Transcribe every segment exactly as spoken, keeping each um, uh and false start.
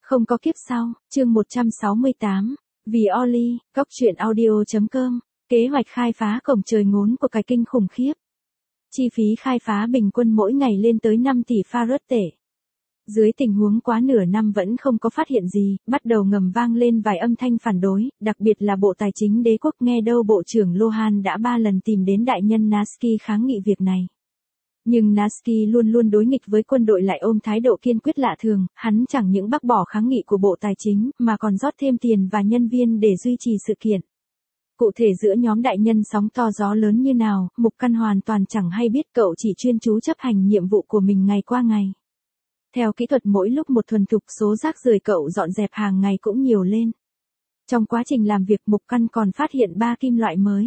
Không có kiếp sau, chương một trăm sáu mươi tám. Vì Oli, góc truyện audio chấm com, kế hoạch khai phá cổng trời ngốn của cái kinh khủng khiếp. Chi phí khai phá bình quân mỗi ngày lên tới năm tỷ farad tệ. Dưới tình huống quá nửa năm vẫn không có phát hiện gì, bắt đầu ngầm vang lên vài âm thanh phản đối, đặc biệt là Bộ Tài chính Đế quốc nghe đâu Bộ trưởng Lohan đã ba lần tìm đến đại nhân Nasky kháng nghị việc này. Nhưng Nasky luôn luôn đối nghịch với quân đội lại ôm thái độ kiên quyết lạ thường, hắn chẳng những bác bỏ kháng nghị của Bộ Tài chính, mà còn rót thêm tiền và nhân viên để duy trì sự kiện. Cụ thể giữa nhóm đại nhân sóng to gió lớn như nào, Mục Căn hoàn toàn chẳng hay biết, cậu chỉ chuyên chú chấp hành nhiệm vụ của mình ngày qua ngày. Theo kỹ thuật mỗi lúc một thuần thục, số rác rưởi cậu dọn dẹp hàng ngày cũng nhiều lên. Trong quá trình làm việc, Mục Căn còn phát hiện ba kim loại mới.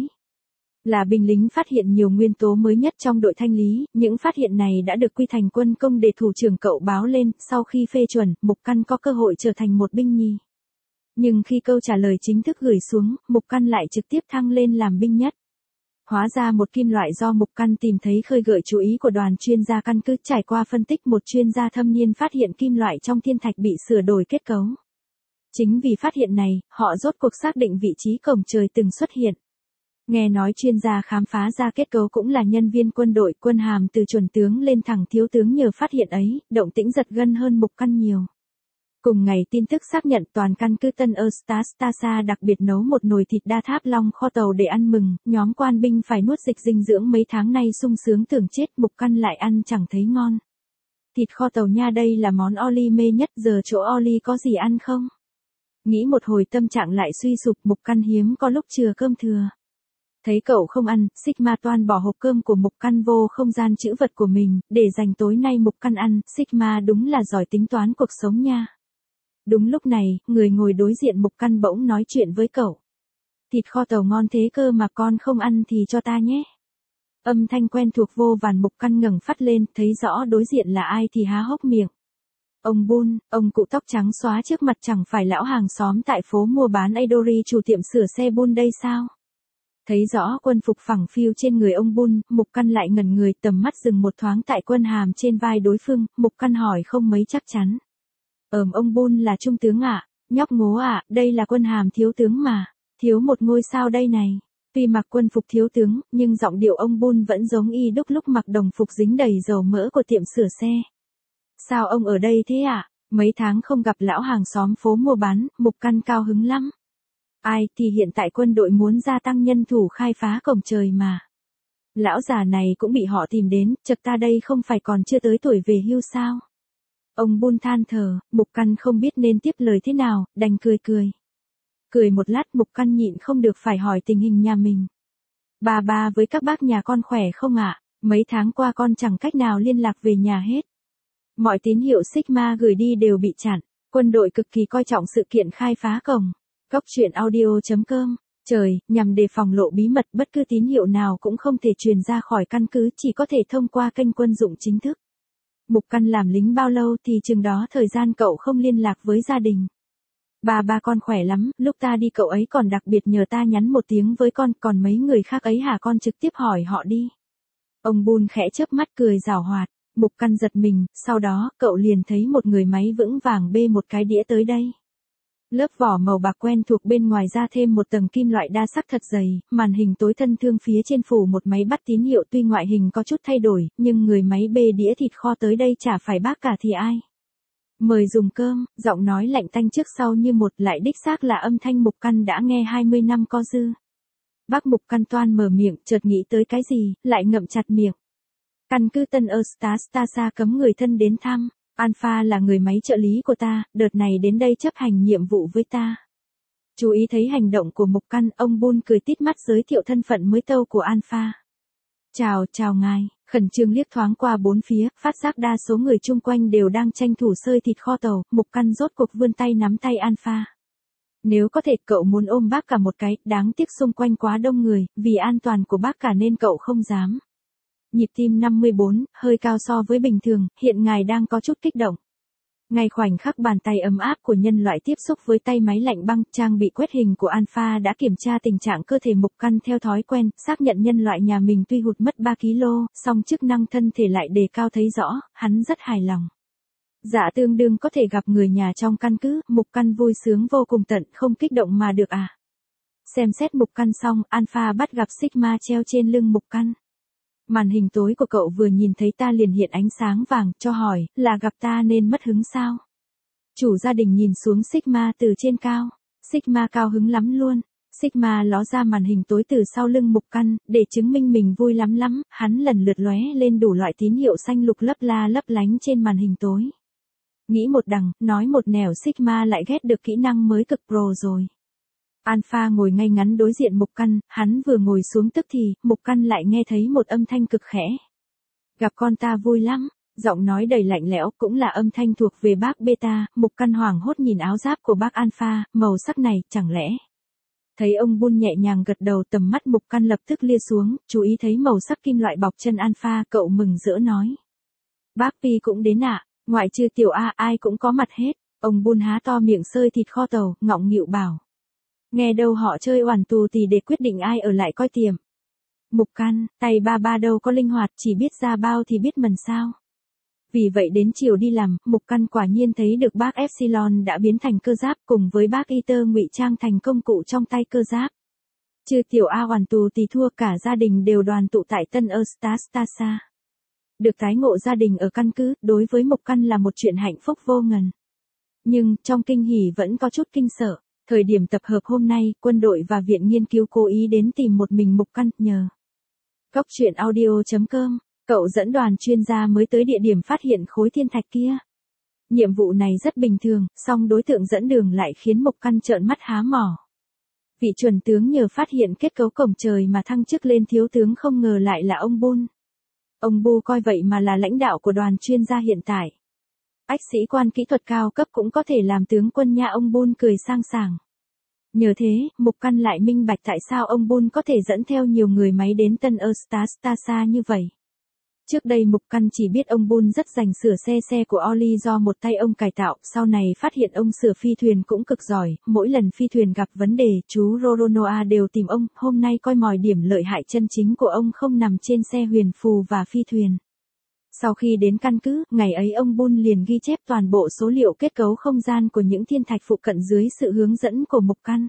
Là binh lính phát hiện nhiều nguyên tố mới nhất trong đội thanh lý, những phát hiện này đã được quy thành quân công để thủ trưởng cậu báo lên, sau khi phê chuẩn, Mục Căn có cơ hội trở thành một binh nhì. Nhưng khi câu trả lời chính thức gửi xuống, Mục Căn lại trực tiếp thăng lên làm binh nhất. Hóa ra một kim loại do Mục Căn tìm thấy khơi gợi chú ý của đoàn chuyên gia căn cứ, trải qua phân tích một chuyên gia thâm niên phát hiện kim loại trong thiên thạch bị sửa đổi kết cấu. Chính vì phát hiện này, họ rốt cuộc xác định vị trí cổng trời từng xuất hiện. Nghe nói chuyên gia khám phá ra kết cấu cũng là nhân viên quân đội, quân hàm từ chuẩn tướng lên thẳng thiếu tướng, nhờ phát hiện ấy, động tĩnh giật gân hơn Mục Căn nhiều. Cùng ngày tin tức xác nhận toàn căn cứ Tân Eustastasa đặc biệt nấu một nồi thịt đa tháp long kho tàu để ăn mừng, nhóm quan binh phải nuốt dịch dinh dưỡng mấy tháng nay sung sướng tưởng chết, Mục Căn lại ăn chẳng thấy ngon. Thịt kho tàu nha, đây là món Oli mê nhất, giờ chỗ Oli có gì ăn không? Nghĩ một hồi tâm trạng lại suy sụp, Mục Căn hiếm có lúc chừa cơm thừa. Thấy cậu không ăn, Sigma toan bỏ hộp cơm của Mục Căn vô không gian trữ vật của mình, để dành tối nay Mục Căn ăn. Sigma đúng là giỏi tính toán cuộc sống nha. Đúng lúc này, người ngồi đối diện Mục Căn bỗng nói chuyện với cậu. Thịt kho tàu ngon thế cơ mà con không ăn thì cho ta nhé. Âm thanh quen thuộc vô vàn, Mục Căn ngẩng phát lên, thấy rõ đối diện là ai thì há hốc miệng. Ông Bun, ông cụ tóc trắng xóa trước mặt chẳng phải lão hàng xóm tại phố mua bán Adori, chủ tiệm sửa xe Bun đây sao? Thấy rõ quân phục phẳng phiu trên người ông Bun, Mục Căn lại ngẩn người, tầm mắt dừng một thoáng tại quân hàm trên vai đối phương, Mục Căn hỏi không mấy chắc chắn. Ờm ông Bun là trung tướng ạ, à? Nhóc ngố ạ, à, đây là quân hàm thiếu tướng mà, thiếu một ngôi sao đây này. Tuy mặc quân phục thiếu tướng, nhưng giọng điệu ông Bun vẫn giống y đúc lúc mặc đồng phục dính đầy dầu mỡ của tiệm sửa xe. Sao ông ở đây thế ạ? À? Mấy tháng không gặp lão hàng xóm phố mua bán, Mục Căn cao hứng lắm. Ai thì hiện tại quân đội muốn gia tăng nhân thủ khai phá cổng trời mà. Lão già này cũng bị họ tìm đến, chật ta đây không phải còn chưa tới tuổi về hưu sao? Ông Bun than thở, Mục Căn không biết nên tiếp lời thế nào, đành cười cười. Cười một lát, Mục Căn nhịn không được phải hỏi tình hình nhà mình. Bà bà với các bác nhà con khỏe không ạ? À? Mấy tháng qua con chẳng cách nào liên lạc về nhà hết. Mọi tín hiệu Sigma gửi đi đều bị chặn, quân đội cực kỳ coi trọng sự kiện khai phá cổng. Góc truyện audio chấm com, trời, nhằm đề phòng lộ bí mật, bất cứ tín hiệu nào cũng không thể truyền ra khỏi căn cứ, chỉ có thể thông qua kênh quân dụng chính thức. Mục Căn làm lính bao lâu thì chừng đó thời gian cậu không liên lạc với gia đình. Bà ba con khỏe lắm, lúc ta đi cậu ấy còn đặc biệt nhờ ta nhắn một tiếng với con, còn mấy người khác ấy hả, con trực tiếp hỏi họ đi. Ông Bun khẽ chớp mắt cười giảo hoạt, Mục Căn giật mình, sau đó cậu liền thấy một người máy vững vàng bê một cái đĩa tới đây. Lớp vỏ màu bạc quen thuộc bên ngoài ra thêm một tầng kim loại đa sắc thật dày, màn hình tối thân thương phía trên phủ một máy bắt tín hiệu, tuy ngoại hình có chút thay đổi, nhưng người máy bê đĩa thịt kho tới đây chả phải bác cả thì ai. Mời dùng cơm, giọng nói lạnh tanh trước sau như một, lại đích xác là âm thanh Mục Căn đã nghe hai mươi năm có dư. Bác Mục Căn toan mở miệng, chợt nghĩ tới cái gì, lại ngậm chặt miệng. Căn cứ Tân Eustastasa cấm người thân đến thăm. Alpha là người máy trợ lý của ta, đợt này đến đây chấp hành nhiệm vụ với ta. Chú ý thấy hành động của Mục Căn, ông Bun cười tít mắt giới thiệu thân phận mới tâu của Alpha. Chào, chào ngài, khẩn trương liếc thoáng qua bốn phía, phát giác đa số người chung quanh đều đang tranh thủ xơi thịt kho tàu, Mục Căn rốt cuộc vươn tay nắm tay Alpha. Nếu có thể cậu muốn ôm bác cả một cái, đáng tiếc xung quanh quá đông người, vì an toàn của bác cả nên cậu không dám. Nhịp tim năm mươi bốn, hơi cao so với bình thường, hiện ngài đang có chút kích động. Ngay khoảnh khắc bàn tay ấm áp của nhân loại tiếp xúc với tay máy lạnh băng, trang bị quét hình của Alpha đã kiểm tra tình trạng cơ thể Mục Căn theo thói quen, xác nhận nhân loại nhà mình tuy hụt mất ba ki lô, song chức năng thân thể lại đề cao thấy rõ, hắn rất hài lòng. Dạ tương đương có thể gặp người nhà trong căn cứ, Mục Căn vui sướng vô cùng tận không kích động mà được à. Xem xét Mục Căn xong, Alpha bắt gặp Sigma treo trên lưng Mục Căn. Màn hình tối của cậu vừa nhìn thấy ta liền hiện ánh sáng vàng, cho hỏi, là gặp ta nên mất hứng sao? Chủ gia đình nhìn xuống Sigma từ trên cao. Sigma cao hứng lắm luôn. Sigma ló ra màn hình tối từ sau lưng Mục Căn, để chứng minh mình vui lắm lắm, hắn lần lượt lóe lên đủ loại tín hiệu xanh lục lấp la lấp lánh trên màn hình tối. Nghĩ một đằng, nói một nẻo, Sigma lại ghét được kỹ năng mới cực pro rồi. Alpha ngồi ngay ngắn đối diện Mục Căn, hắn vừa ngồi xuống tức thì, Mục Căn lại nghe thấy một âm thanh cực khẽ. Gặp con ta vui lắm, giọng nói đầy lạnh lẽo, cũng là âm thanh thuộc về bác Beta. Mục Căn hoảng hốt nhìn áo giáp của bác Alpha, màu sắc này, chẳng lẽ. Thấy ông Bull nhẹ nhàng gật đầu, tầm mắt Mục Căn lập tức lia xuống, chú ý thấy màu sắc kim loại bọc chân Alpha, cậu mừng rỡ nói. Bác Pi cũng đến ạ, à? Ngoại trừ tiểu A ai cũng có mặt hết. Ông Bull há to miệng xơi thịt kho tàu, ngọng nghịu bảo. Nghe đâu họ chơi oản tù thì để quyết định ai ở lại coi tiệm. Mục Căn, tay ba ba đâu có linh hoạt, chỉ biết ra bao thì biết mần sao. Vì vậy đến chiều đi làm, Mục Căn quả nhiên thấy được bác Epsilon đã biến thành cơ giáp cùng với bác Iter ngụy trang thành công cụ trong tay cơ giáp. Chứ tiểu A hoàn tù thì thua, cả gia đình đều đoàn tụ tại Tân Eustastasa. Được tái ngộ gia đình ở căn cứ, đối với Mục Căn là một chuyện hạnh phúc vô ngần. Nhưng, trong kinh hỉ vẫn có chút kinh sợ. Thời điểm tập hợp hôm nay, quân đội và viện nghiên cứu cố ý đến tìm một mình Mục Căn, nhờ. Góc truyện audio chấm com, cậu dẫn đoàn chuyên gia mới tới địa điểm phát hiện khối thiên thạch kia. Nhiệm vụ này rất bình thường, song đối tượng dẫn đường lại khiến Mục Căn trợn mắt há mỏ. Vị chuẩn tướng nhờ phát hiện kết cấu cổng trời mà thăng chức lên thiếu tướng, không ngờ lại là ông Bull. Ông Bu coi vậy mà là lãnh đạo của đoàn chuyên gia hiện tại. Ách sĩ quan kỹ thuật cao cấp cũng có thể làm tướng quân nha, ông Bull cười sang sảng. Nhờ thế, Mục Căn lại minh bạch tại sao ông Bull có thể dẫn theo nhiều người máy đến Tân Eustastasa như vậy. Trước đây Mục Căn chỉ biết ông Bull rất rành sửa xe xe của Oli do một tay ông cải tạo, sau này phát hiện ông sửa phi thuyền cũng cực giỏi, mỗi lần phi thuyền gặp vấn đề, chú Roronoa đều tìm ông, hôm nay coi mòi điểm lợi hại chân chính của ông không nằm trên xe huyền phù và phi thuyền. Sau khi đến căn cứ, ngày ấy ông Bull liền ghi chép toàn bộ số liệu kết cấu không gian của những thiên thạch phụ cận dưới sự hướng dẫn của Mục Căn.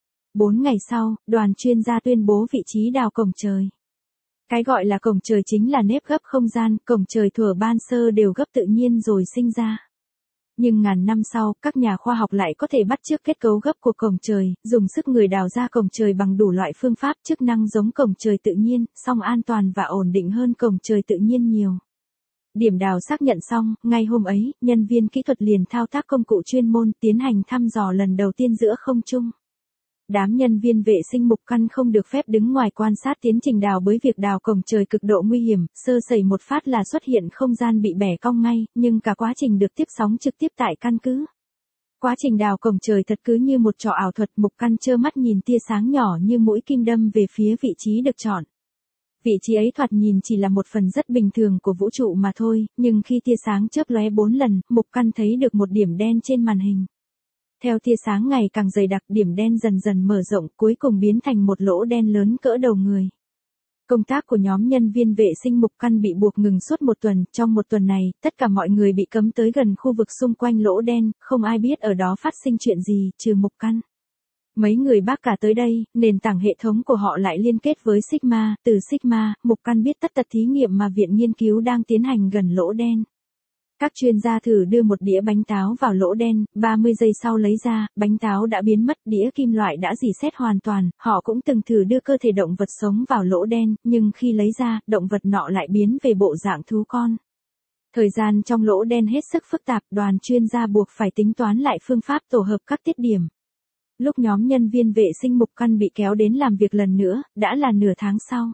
Bốn ngày sau, đoàn chuyên gia tuyên bố vị trí đào cổng trời. Cái gọi là cổng trời chính là nếp gấp không gian, cổng trời thuở ban sơ đều gấp tự nhiên rồi sinh ra. Nhưng ngàn năm sau, các nhà khoa học lại có thể bắt chước kết cấu gấp của cổng trời, dùng sức người đào ra cổng trời bằng đủ loại phương pháp chức năng giống cổng trời tự nhiên, song an toàn và ổn định hơn cổng trời tự nhiên nhiều. Điểm đào xác nhận xong, ngay hôm ấy, nhân viên kỹ thuật liền thao tác công cụ chuyên môn tiến hành thăm dò lần đầu tiên giữa không trung. Đám nhân viên vệ sinh Mục Căn không được phép đứng ngoài quan sát tiến trình đào, bởi việc đào cổng trời cực độ nguy hiểm, sơ sẩy một phát là xuất hiện không gian bị bẻ cong ngay, nhưng cả quá trình được tiếp sóng trực tiếp tại căn cứ. Quá trình đào cổng trời thật cứ như một trò ảo thuật, Mục Căn trơ mắt nhìn tia sáng nhỏ như mũi kim đâm về phía vị trí được chọn. Vị trí ấy thoạt nhìn chỉ là một phần rất bình thường của vũ trụ mà thôi, nhưng khi tia sáng chớp lóe bốn lần, Mục Căn thấy được một điểm đen trên màn hình. Theo tia sáng ngày càng dày đặc, điểm đen dần dần mở rộng, cuối cùng biến thành một lỗ đen lớn cỡ đầu người. Công tác của nhóm nhân viên vệ sinh Mục Căn bị buộc ngừng suốt một tuần, trong một tuần này, tất cả mọi người bị cấm tới gần khu vực xung quanh lỗ đen, không ai biết ở đó phát sinh chuyện gì, trừ Mục Căn. Mấy người bác cả tới đây, nền tảng hệ thống của họ lại liên kết với Sigma, từ Sigma, Mục Căn biết tất tật thí nghiệm mà viện nghiên cứu đang tiến hành gần lỗ đen. Các chuyên gia thử đưa một đĩa bánh táo vào lỗ đen, ba mươi giây sau lấy ra, bánh táo đã biến mất, đĩa kim loại đã rỉ sét hoàn toàn. Họ cũng từng thử đưa cơ thể động vật sống vào lỗ đen, nhưng khi lấy ra, động vật nọ lại biến về bộ dạng thú con. Thời gian trong lỗ đen hết sức phức tạp, đoàn chuyên gia buộc phải tính toán lại phương pháp tổ hợp các tiết điểm. Lúc nhóm nhân viên vệ sinh Mục Căn bị kéo đến làm việc lần nữa, đã là nửa tháng sau.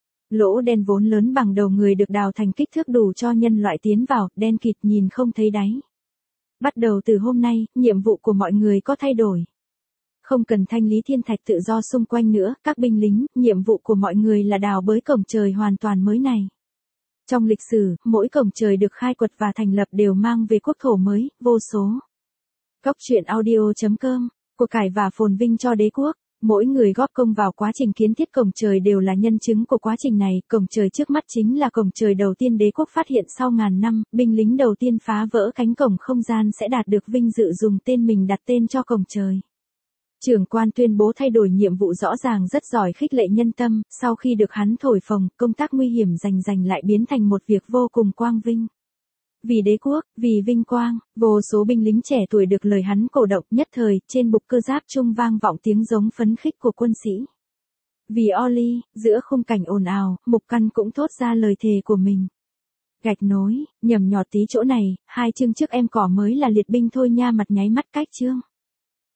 Lỗ đen vốn lớn bằng đầu người được đào thành kích thước đủ cho nhân loại tiến vào, đen kịt nhìn không thấy đáy. Bắt đầu từ hôm nay, nhiệm vụ của mọi người có thay đổi. Không cần thanh lý thiên thạch tự do xung quanh nữa, các binh lính, nhiệm vụ của mọi người là đào bới cổng trời hoàn toàn mới này. Trong lịch sử, mỗi cổng trời được khai quật và thành lập đều mang về quốc thổ mới, vô số. Góc truyện audio chấm com, của cải và phồn vinh cho đế quốc. Mỗi người góp công vào quá trình kiến thiết cổng trời đều là nhân chứng của quá trình này, cổng trời trước mắt chính là cổng trời đầu tiên đế quốc phát hiện sau ngàn năm, binh lính đầu tiên phá vỡ cánh cổng không gian sẽ đạt được vinh dự dùng tên mình đặt tên cho cổng trời. Trưởng quan tuyên bố thay đổi nhiệm vụ rõ ràng rất giỏi khích lệ nhân tâm, sau khi được hắn thổi phồng, công tác nguy hiểm rành rành lại biến thành một việc vô cùng quang vinh. Vì đế quốc, vì vinh quang, vô số binh lính trẻ tuổi được lời hắn cổ động, nhất thời, trên bục cơ giáp trung vang vọng tiếng giống phấn khích của quân sĩ. Vì Ollie, giữa khung cảnh ồn ào, Mục Căn cũng thốt ra lời thề của mình. Gạch nối, nhầm nhọt tí chỗ này, hai chương trước em cỏ mới là liệt binh thôi nha, mặt nháy mắt cách chương.